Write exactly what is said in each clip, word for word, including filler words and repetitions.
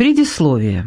Предисловие.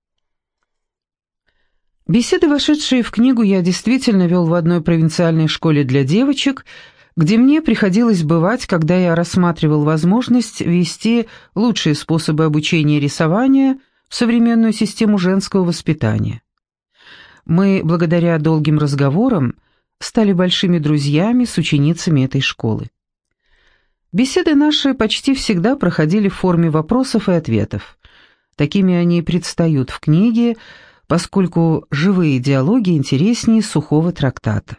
Беседы, вошедшие в книгу, я действительно вел в одной провинциальной школе для девочек, где мне приходилось бывать, когда я рассматривал возможность ввести лучшие способы обучения рисованию в современную систему женского воспитания. Мы, благодаря долгим разговорам, стали большими друзьями с ученицами этой школы. Беседы наши почти всегда проходили в форме вопросов и ответов. Такими они и предстают в книге, поскольку живые диалоги интереснее сухого трактата.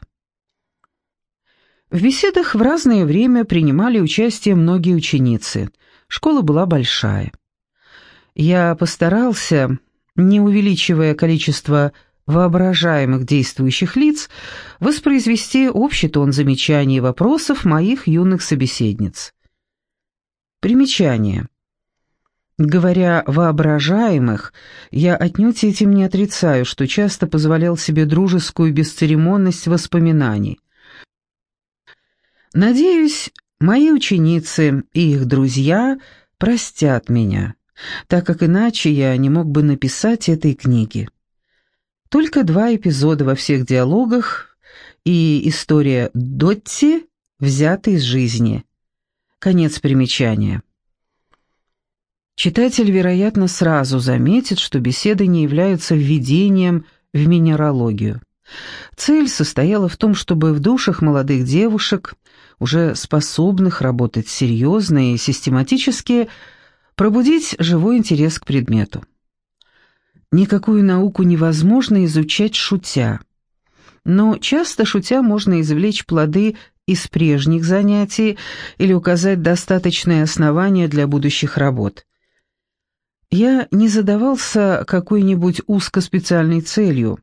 В беседах в разное время принимали участие многие ученицы. Школа была большая. Я постарался, не увеличивая количество воображаемых действующих лиц, воспроизвести общий тон замечаний и вопросов моих юных собеседниц. Примечание. Говоря «воображаемых», я отнюдь этим не отрицаю, что часто позволял себе дружескую бесцеремонность воспоминаний. Надеюсь, мои ученицы и их друзья простят меня, так как иначе я не мог бы написать этой книги. Только два эпизода во всех диалогах и история Дотти взяты из жизни. Конец примечания. Читатель, вероятно, сразу заметит, что беседы не являются введением в минералогию. Цель состояла в том, чтобы в душах молодых девушек, уже способных работать серьезно и систематически, пробудить живой интерес к предмету. Никакую науку невозможно изучать шутя, но часто шутя можно извлечь плоды из прежних занятий или указать достаточные основания для будущих работ. Я не задавался какой-нибудь узкоспециальной целью,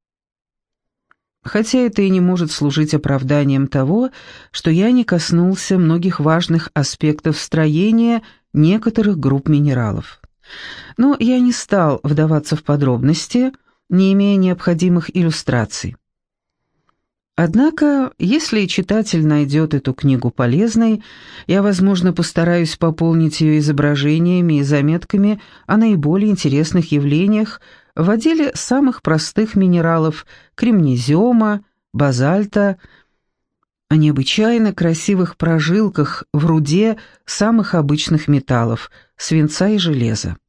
хотя это и не может служить оправданием того, что я не коснулся многих важных аспектов строения некоторых групп минералов. Но я не стал вдаваться в подробности, не имея необходимых иллюстраций. Однако, если читатель найдет эту книгу полезной, я, возможно, постараюсь пополнить ее изображениями и заметками о наиболее интересных явлениях в отделе самых простых минералов кремнезиума, базальта, о необычайно красивых прожилках в руде самых обычных металлов – свинца и железа.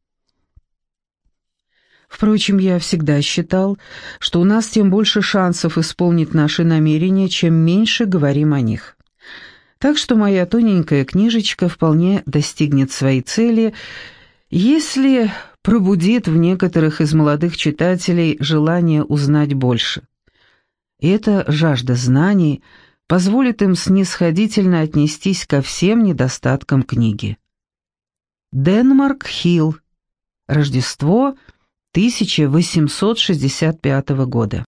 Впрочем, я всегда считал, что у нас тем больше шансов исполнить наши намерения, чем меньше говорим о них. Так что моя тоненькая книжечка вполне достигнет своей цели, если пробудит в некоторых из молодых читателей желание узнать больше. И эта жажда знаний позволит им снисходительно отнестись ко всем недостаткам книги. Денмарк Хилл. Рождество тысяча восемьсот шестьдесят пятого года.